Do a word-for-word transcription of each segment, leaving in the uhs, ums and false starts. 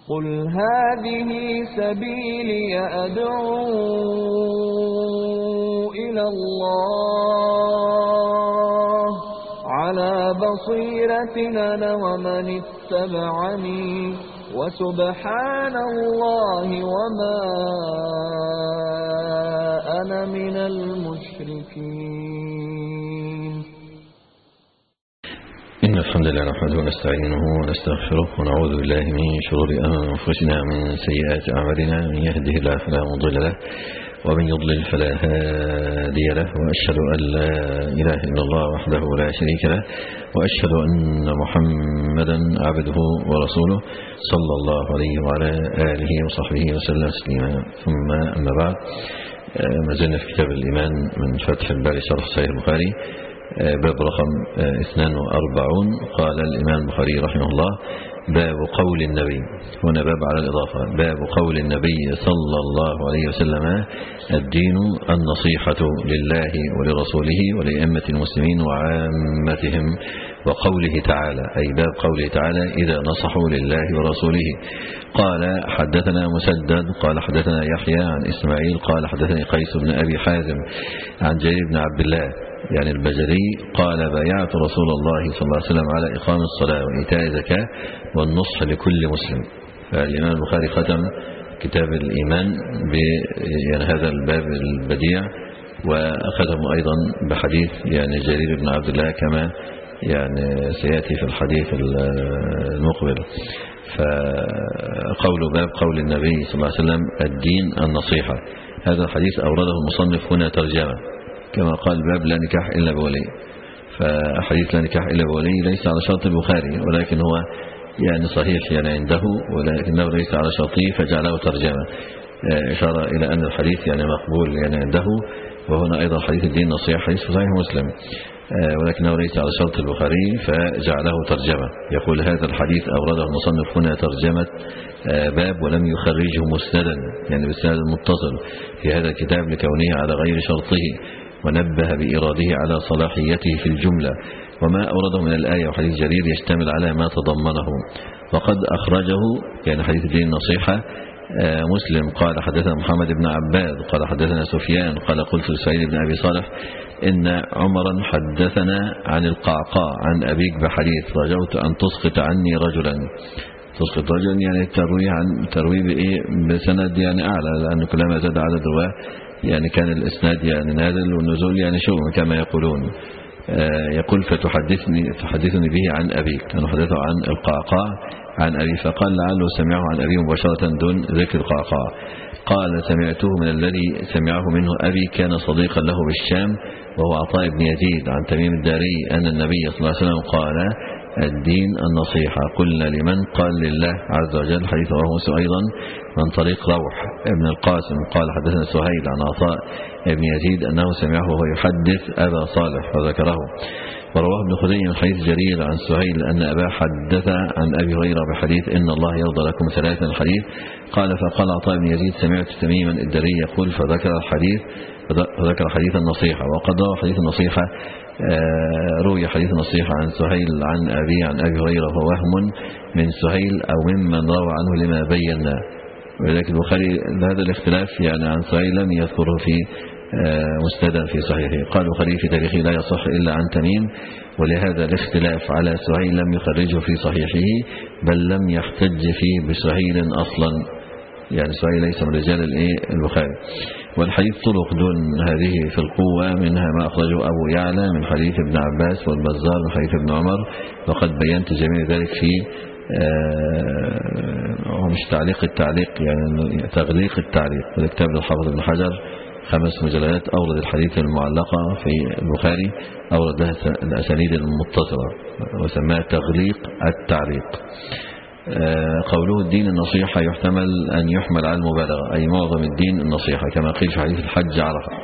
قل هذه سبيلي أدعو إلى الله على بصيرة أنا ومن اتبعني وسبحان الله وما أنا من المشركين. إن الحمد لله نحمده ونستعينه ونستغفره ونعوذ بالله من شرور أنفسنا ومن سيئات أعمالنا، من يهده الله فلا مضل له ومن يضلل فلا هادي له، وأشهد أن لا إله إلا الله وحده لا شريك له، وأشهد أن محمدا عبده ورسوله صلى الله عليه وعلى آله وصحبه وسلم تسليما. ثم أما بعد، ما زلنا في كتاب الإيمان من فتح الباري شرح صحيح البخاري، باب رقم اثنين وأربعين. قال الإمام البخاري رحمه الله: باب قول النبي. هنا باب على الإضافة. باب قول النبي صلى الله عليه وسلم: الدين النصيحة لله ولرسوله ولأئمة المسلمين وعامتهم. وقوله تعالى، أي باب قوله تعالى: إذا نصحوا لله ورسوله. قال حدثنا مسدد قال حدثنا يحيى عن إسماعيل قال حدثني قيس بن أبي حازم عن جرير بن عبد الله يعني البجلي قال: بايعت رسول الله صلى الله عليه وسلم على إقام الصلاة وإيتاء الزكاة والنصح لكل مسلم. فالإمام البخاري ختم كتاب الإيمان ب يعني هذا الباب البديع، وختم أيضا بحديث يعني جرير بن عبد الله كما يعني سيأتي في الحديث المقبل. فقول باب قول النبي صلى الله عليه وسلم: الدين النصيحة. هذا الحديث أورده المصنف هنا ترجمة، كما قال باب لا نكاح إلا بولي. فحديث لا نكاح إلا بولي ليس على شرط البخاري، ولكن هو يعني صحيح يعني عنده، ولكنه ليس على شرطه فجعله ترجمة، إشارة إلى أن الحديث يعني مقبول يعني عنده. وهنا أيضا حديث الدين نصيحة حديث صحيح مسلم، ولكنه ليس على شرط البخاري فجعله ترجمة. يقول: هذا الحديث أورده المصنف هنا ترجمة باب ولم يخرجه مسندا يعني بالسند المتصل في هذا الكتاب لكونه على غير شرطه، ونبه بإراده على صلاحيته في الجملة. وما أورده من الآية وحديث جرير يشتمل على ما تضمنه. وقد أخرجه يعني حديث الدين النصيحة مسلم قال حدثنا محمد بن عباد قال حدثنا سفيان قال: قلت لسعيد بن أبي صالح إن عمرا حدثنا عن القعقاع عن أبيك بحديث: رجوت أن تسقط عني رجلا. تسقط رجلا يعني تروي عن تروي بإيه بسند يعني أعلى، لأن كلما زاد عدد الرواه يعني كان الإسناد يعني نازل والنزول يعني شؤم كما يقولون. يقول: فتحدثني تحدثني به عن أبيك. كان حدثه عن القعقاع عن أبي، فقال لعله سمعه عن أبي مباشرة دون ذكر القعقاع. قال: سمعته من الذي سمعه منه أبي، كان صديقا له بالشام وهو عطاء بن يزيد عن تميم الداري أن النبي صلى الله عليه وسلم قال: الدين النصيحة. قلنا: لمن؟ قال: لله عز وجل. حديث رواه مسلم أيضا من طريق روح ابن القاسم قال حدثنا سهيل عن عطاء ابن يزيد أنه سمعه وهو يحدث أبا صالح وذكره. ورواه ابن خزيمة من حديث جرير عن سهيل أن أبا حدث عن أبي هريرة بحديث: إن الله يرضى لكم ثلاثا. الحديث قال: فقال عطاء بن يزيد: سمعت تميما الداري يقول، فذكر الحديث فذكر حديث النصيحة. وقد روى حديث النصيحة روي حديث النصيحة عن سهيل عن أبي عن أبي هريرة، وهو وهم من سهيل أو ممن روى عنه لما بينا. ولكن البخاري هذا الاختلاف يعني عن سهيل لم يذكره في مستدا في صحيحه. قال البخاري في تاريخه: لا يصح إلا عن تميم، ولهذا الاختلاف على سهيل لم يخرجه في صحيحه، بل لم يحتج فيه بسهيل أصلا. يعني سهيل ليس من رجال البخاري. والحديث طرق دون هذه في القوة، منها ما أخرجه أبو يعلى من حديث ابن عباس والبزار من حديث ابن عمر، وقد بينت جميع ذلك في آه مش تعليق التعليق يعني تغليق التعليق في كتاب الحافظ ابن حجر، خمس مجلدات أورد الحديث المعلقة في البخاري، أورد الأسانيد المتصلة وسماها تغليق التعليق. قوله الدين النصيحة يحتمل أن يحمل على المبالغة، أي معظم الدين النصيحة كما قيل في حديث الحج عرفة،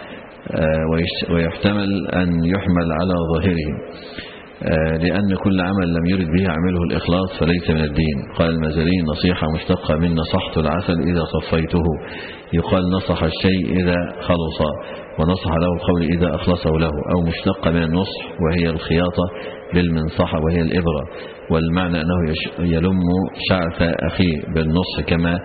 ويحتمل أن يحمل على ظاهره لأن كل عمل لم يرد به عمله الإخلاص فليس من الدين. قال المازري: نصيحة مشتقة من نصحت العسل إذا صفيته. يقال نصح الشيء إذا خلص، ونصح له القول إذا أخلصه له، أو مشتقة من النصح وهي الخياطة بالمنصحة وهي الإبرة، والمعنى أنه يلم شعث أخيه بالنصح كما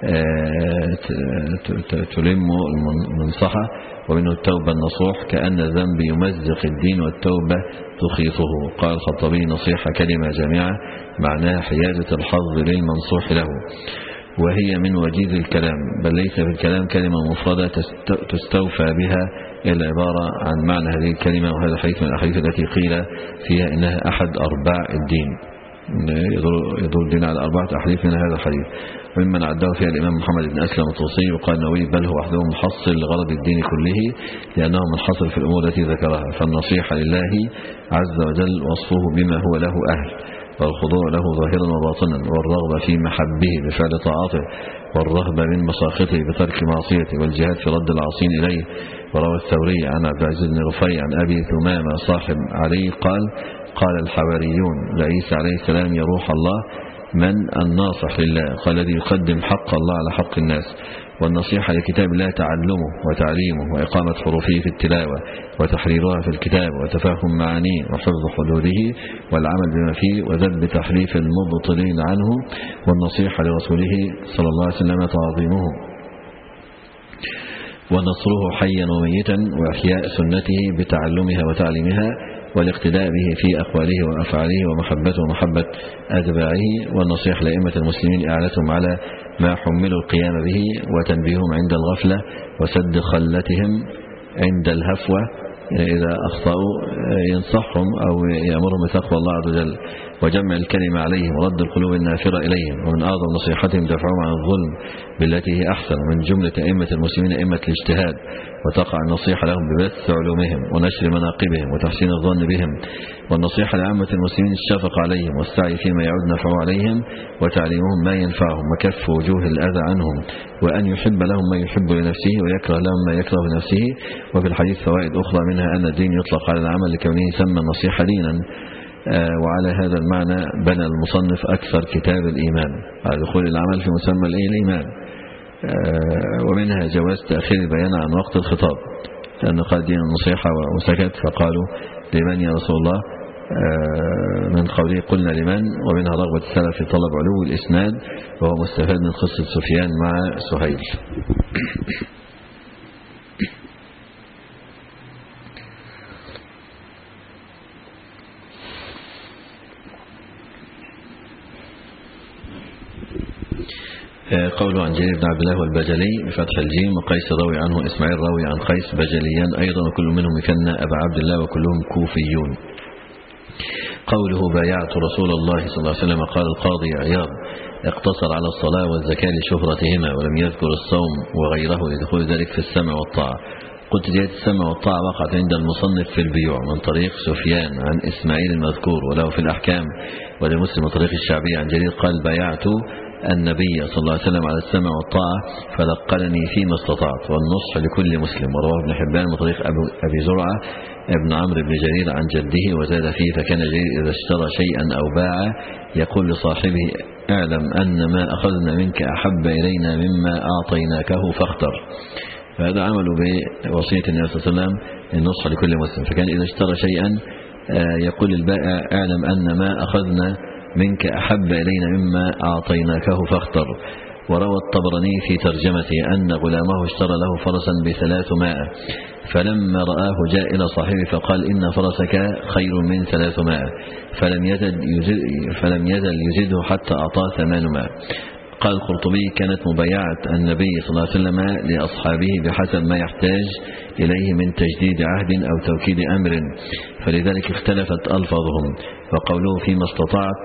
تلم المنصحة. ومنه التوبة النصوح كأن الذنب يمزق الدين والتوبة تخيطه. قال الخطابي نصيحة كلمة جامعة معناها حيازة الحظ للمنصوح له، وهي من وجيز الكلام، بل ليس في الكلام كلمة مفردة تستوفى بها إلا عبارة عن معنى هذه الكلمة. وهذا الحديث من الأحاديث التي قيل فيها إنها أحد أرباع الدين، يدور الدين على أربعة أحاديث من هذا الحديث. وممن عداه فيها الإمام محمد بن أسلم الطوسي وقال النووي بل هو وحده محصل لغرض الدين كله، لأنه منحصر في الأمور التي ذكرها. فالنصيحة لله عز وجل وصفه بما هو له أهل، والخضوع له ظاهرا وباطنا، والرغبة في محبه بفعل طاعته، والرهبة من مساخطه بترك معصيته، والجهاد في رد العاصين إليه. وروى الثوري عن عبد العزيز بن رفيع عن أبي ثمامة صاحب علي قال قال الحواريون لعيسى عليه السلام يا روح الله من الناصح لله؟ قال الذي يقدم حق الله على حق الناس. والنصيحة لكتاب الله تعلمه وتعليمه وإقامة حروفه في التلاوة وتحريرها في الكتاب وتفهم معانيه وحفظ حدوده والعمل بما فيه وذب تحريف المبطلين عنه. والنصيحة لرسوله صلى الله عليه وسلم تعظيمه ونصره حيا وميتا، وإحياء سنته بتعلمها وتعليمها، والاقتداء به في أقواله وأفعاله، ومحبته ومحبة أتباعه. والنصيحة لأئمة المسلمين إعانتهم على ما حملوا القيام به، وتنبيههم عند الغفلة، وسد خلتهم عند الهفوة إذا أخطأوا ينصحهم أو يأمرهم بتقوى الله عز وجل، وجمع الكلمة عليهم ورد القلوب النافرة إليهم. ومن أعظم نصيحتهم دفعهم عن الظلم بالتي هي أحسن. من جملة أئمة المسلمين أئمة الاجتهاد، وتقع النصيحة لهم ببث علومهم ونشر مناقبهم وتحسين الظن بهم. والنصيحة لعامة المسلمين الشفقة عليهم والسعي فيما يعود نفعه عليهم، وتعليمهم ما ينفعهم، وكف وجوه الأذى عنهم، وأن يحب لهم ما يحب لنفسه ويكره لهم ما يكره لنفسه. وفي الحديث فوائد أخرى منها أن الدين يطلق على العمل لكونه يسمى النصيحة دينا. آه وعلى هذا المعنى بنى المصنف أكثر كتاب الإيمان على دخول العمل في مسمى الإيمان. آه ومنها جواز تأخير البيان عن وقت الخطاب، لأن قال دين النصيحة وسكت، فقالوا لمن يا رسول الله؟ آه من قوله قلنا لمن. ومنها رغبة السلف في طلب علو الإسناد، وهو مستفاد من قصة سفيان مع سهيل. قوله عن جرير بن عبد الله والبجلي بفتح الجيم، وقيس راوي عنه إسماعيل راوي عن قيس بجليان أيضا، وكل منهم يكنى أبا عبد الله وكلهم كوفيون. قوله بايعت رسول الله صلى الله عليه وسلم، قال القاضي عياض اقتصر على الصلاة والزكاة لشهرتهما، ولم يذكر الصوم وغيره لدخول ذلك في السمع والطاعة. قلت جهة السمع والطاعة وقعت عند المصنف في البيوع من طريق سفيان عن إسماعيل المذكور، وله في الأحكام ولمسلم من طريق الشعبي عن جرير قال بايعت النبي صلى الله عليه وسلم على السمع والطاعة فلقنني فيما استطعت، والنصح لكل مسلم. ورواه ابن حبان من طريق أبي زرعة ابن عمرو بن جرير عن جده وزاد فيه فكان جرير إذا اشترى شيئا أو باع يقول لصاحبه اعلم أن ما أخذنا منك أحب إلينا مما أعطيناكه فاختر. فهذا عمله بوصية النبي صلى الله عليه وسلم النصح لكل مسلم. فكان إذا اشترى شيئا يقول البائع اعلم أن ما أخذنا منك أحب إلينا مما أعطيناكه فاختر. وروى الطبراني في ترجمته أن غلامه اشترى له فرسا بثلاثمائة، فلما رآه جاء إلى صاحبه فقال إن فرسك خير من ثلاثمائة، فلم يزل يزد فلم يزل يزده حتى أعطاه ثمانمائة. قال القرطبي كانت مبايعة النبي صلى الله عليه وسلم لأصحابه بحسب ما يحتاج إليه من تجديد عهد أو توكيد أمر، فلذلك اختلفت ألفاظهم. وقوله فيما استطعت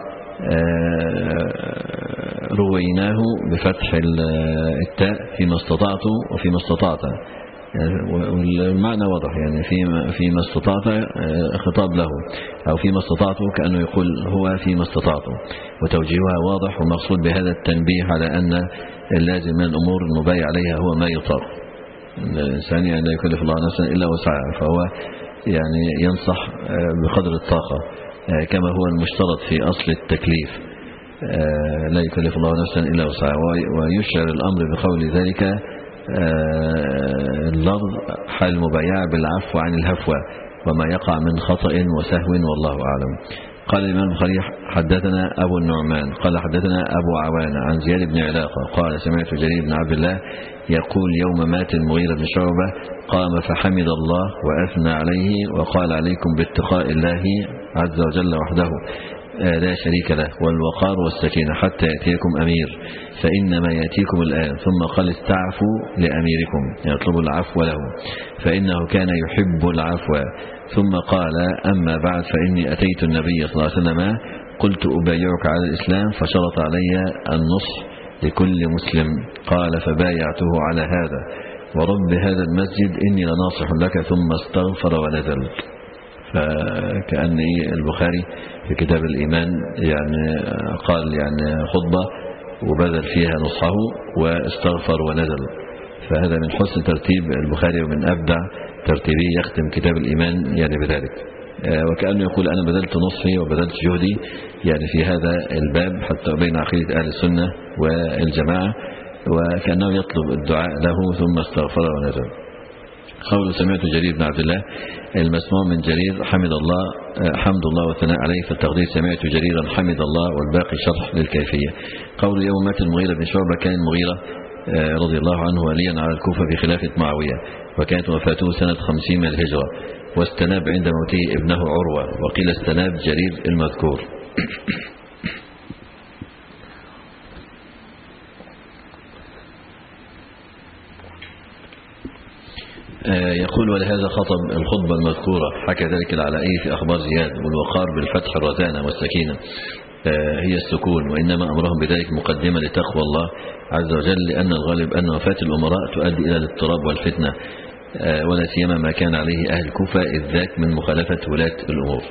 رويناه بفتح التاء فيما استطعت وفيما استطعت، والمعنى واضح يعني فيما فيما استطعت خطاب له، أو فيما استطعت كأنه يقول هو فيما استطعت، وتوجيهها واضح. ومقصود بهذا التنبيه على أن اللازم من الأمور المبايع عليها هو ما يطاق. الإنسان يعني لا يكلف الله نفسا إلا وسعها، فهو يعني ينصح بقدر الطاقة كما هو المشترط في أصل التكليف، لا يكلف الله نفسا إلا وسعها. ويشعر الأمر بقول ذلك اللفظ حال المبايعة بالعفو عن الهفوة، وما يقع من خطأ وسهو والله أعلم. قال الإمام البخاري حدثنا أبو النعمان قال حدثنا أبو عوان عن زياد بن علاقة قال سمعت جرير بن عبد الله يقول يوم مات المغيرة بن شعبة قام فحمد الله وأثنى عليه وقال عليكم باتقاء الله عز وجل وحده لا شريك له والوقار والسكينة حتى يأتيكم أمير فإنما يأتيكم الآن. ثم قال استعفوا لأميركم يطلبوا العفو له فإنه كان يحب العفو. ثم قال أما بعد فإني أتيت النبي صلى الله عليه وسلم قلت أبايعك على الإسلام فشرط علي النصح لكل مسلم قال فبايعته على هذا ورب هذا المسجد إني لناصح لك ثم استغفر ونزل. فكأن البخاري في كتاب الإيمان يعني قال يعني خطبة وبذل فيها نصحه واستغفر ونزل. فهذا من حسن ترتيب البخاري ومن أبدع ترتيبه يختم كتاب الإيمان يعني بذلك. وكأنه يقول أنا بذلت نصحي وبذلت جهدي يعني في هذا الباب حتى بين عقيدة أهل السنة والجماعة وكأنه يطلب الدعاء له ثم استغفر ونزل. قول سمعت جرير بن عبد الله المسموع من جرير حمد الله حمد الله والثناء عليه في التقدير سمعت جريرا حمد الله والباقي شرح للكيفية. قول يوم مات المغيرة بن شعبة كان المغيرة رضي الله عنه وليا على الكوفة في خلافة معاوية وكانت وفاته سنة خمسين من الهجرة واستناب عند موته ابنه عروة وقيل استناب جرير المذكور. يقول ولهذا خطب الخطبة المذكورة حكى ذلك العلائي في أخبار زياد والوقار بالفتح الرزانة والسكينة هي السكون وإنما أمرهم بذلك مقدمة لتقوى الله عز وجل لأن الغالب أن وفاة الأمراء تؤدي إلى الاضطراب والفتنة ولا سيما ما كان عليه أهل الكوفة إذ ذاك من مخالفة ولاة الأمور.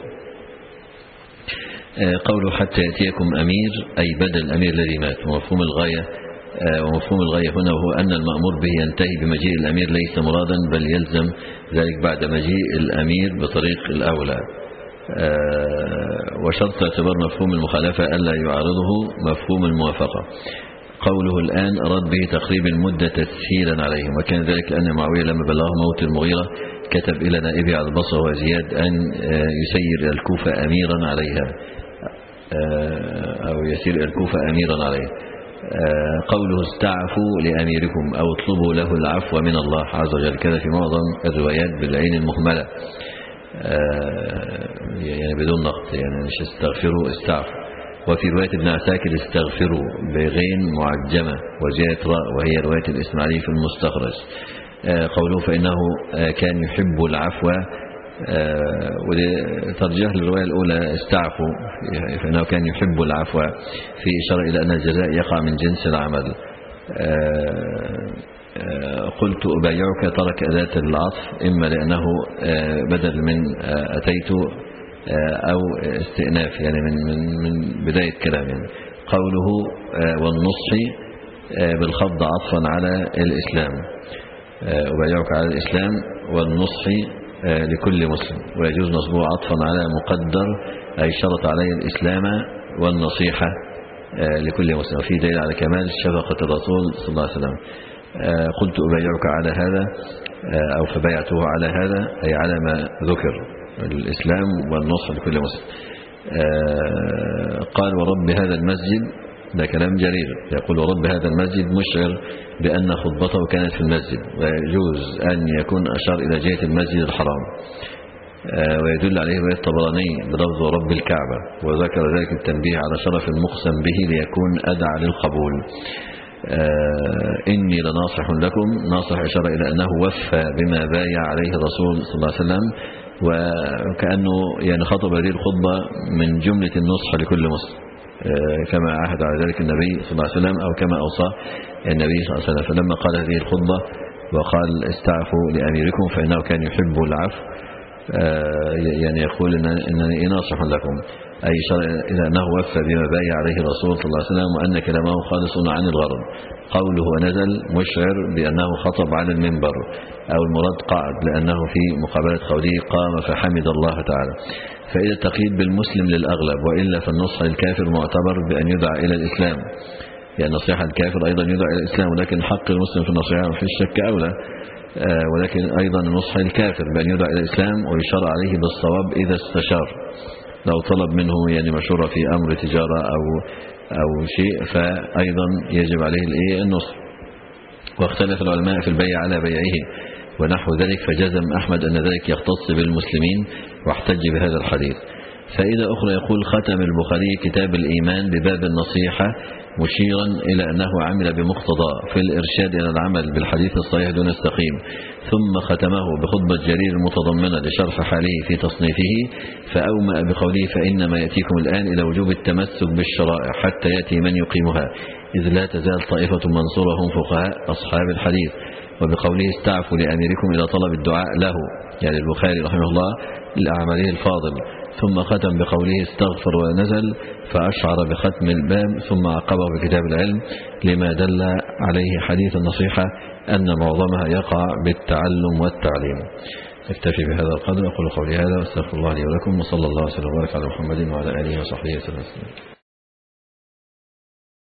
قوله حتى يأتيكم أمير أي بدل الأمير الذي مات ومفهوم الغاية ومفهوم الغاية هنا وهو أن المأمور به ينتهي بمجيء الأمير ليس مرادا بل يلزم ذلك بعد مجيء الأمير بطريق الأولى. وشرط اعتبار مفهوم المخالفة ألا يعارضه مفهوم الموافقة. قوله الآن أراد به تقريب المدة تسهيلا عليهم وكان ذلك لأن معاوية لما بلغه موت المغيرة كتب إلى نائبه على البصرة وزياد أن يسير إلى الكوفة أميرا عليها أو يسير إلى الكوفة أميرا عليها. قوله استعفوا لأميركم أو اطلبوا له العفو من الله عز وجل كذا في معظم الروايات بالعين المهملة يعني بدون نقط يعني مش استغفروا استعفوا. وفي رواية ابن عساكر استغفروا بغين معجمة وزيادة راء وهي رواية الإسماعيلي في المستخرج. قوله فإنه كان يحب العفو وترجح للرواية الأولى استعفوا فإنه كان يحب العفو في إشارة إلى أن الجزاء يقع من جنس العمل. قلت أبايعك ترك أداة العطف إما لأنه بدل من أتيت أو استئناف يعني من من من بداية كلام يعني. قوله والنصح بالخفض عطفا على الإسلام أبايعك على الإسلام والنصح لكل مسلم ويجوز نصبه عطفا على مقدر أي شرط عليه الإسلام والنصيحة لكل مسلم وفي دليل على كمال شفقة الرسول صلى الله عليه وسلم. قلت أبايعك على هذا أو فبايعته على هذا أي على ما ذكر الإسلام والنصح لكل مسلم. قال ورب هذا المسجد ده كلام جرير يقول ورب هذا المسجد مشعر بأن خطبته كانت في المسجد ويجوز أن يكون أشار إلى جهة المسجد الحرام ويدل عليه رواية الطبراني بلفظ رب الكعبة وذكر ذلك التنبيه على شرف المقسم به ليكون أدعى للقبول. إني لناصح لكم ناصح إشارة إلى أنه وفى بما بايع عليه الرسول صلى الله عليه وسلم وكأنه يعني خطب هذه الخطبة من جملة النصح لكل مسلم كما عهد على ذلك النبي صلى الله عليه وسلم أو كما أوصى النبي صلى الله عليه وسلم. فلما قال هذه الخطبة وقال استعفوا لأميركم فإنه كان يحب العفو يعني يقول إنني ناصح لكم أي شرع إلى أنه وفى بما بايع عليه الرسول صلى الله عليه وسلم وأن كلامه خالص عن الغرض. قوله ونزل مشعر بأنه خطب على المنبر أو المراد قعد لأنه في مقابلة قوله قام فحمد الله تعالى. فإذا التقييد بالمسلم للأغلب وإلا فالنصح للكافر معتبر بأن يدعى إلى الإسلام يعني نصيحة الكافر أيضا يدعى إلى الإسلام ولكن حق المسلم في النصيحة في الشك أولى ولكن أيضا النصح للكافر بأن يدعى إلى الإسلام ويشار عليه بالصواب إذا استشار. لو طلب منه يعني مشورة في أمر تجارة أو أو شيء فأيضا يجب عليه الإيه النصح. واختلف العلماء في البيع على بيعه ونحو ذلك، فجزم أحمد أن ذلك يختص بالمسلمين واحتج بهذا الحديث. فإذا أخرى يقول ختم البخاري كتاب الإيمان بباب النصيحة مشيرا إلى أنه عمل بمقتضى في الإرشاد إلى العمل بالحديث الصحيح دون السقيم، ثم ختمه بخطبة جرير المتضمنة لشرح حاله في تصنيفه، فأومأ بقوله فإنما يأتيكم الآن إلى وجوب التمسك بالشرائع حتى يأتي من يقيمها، إذ لا تزال طائفة منصورة هم فقهاء أصحاب الحديث. وبقوله استعفوا لأميركم إلى طلب الدعاء له، يعني البخاري رحمه الله لأعماله الفاضل. ثم ختم بقوله استغفر ونزل، فأشعر بختم الباب ثم عقبه بكتاب العلم لما دل عليه حديث النصيحة أن معظمها يقع بالتعلم والتعليم. اكتفي بهذا القدر، أقول قولي هذا واستغفر الله لي ولكم، وصلى الله وسلم وبارك على محمد وعلى آله وصحبه وسلم.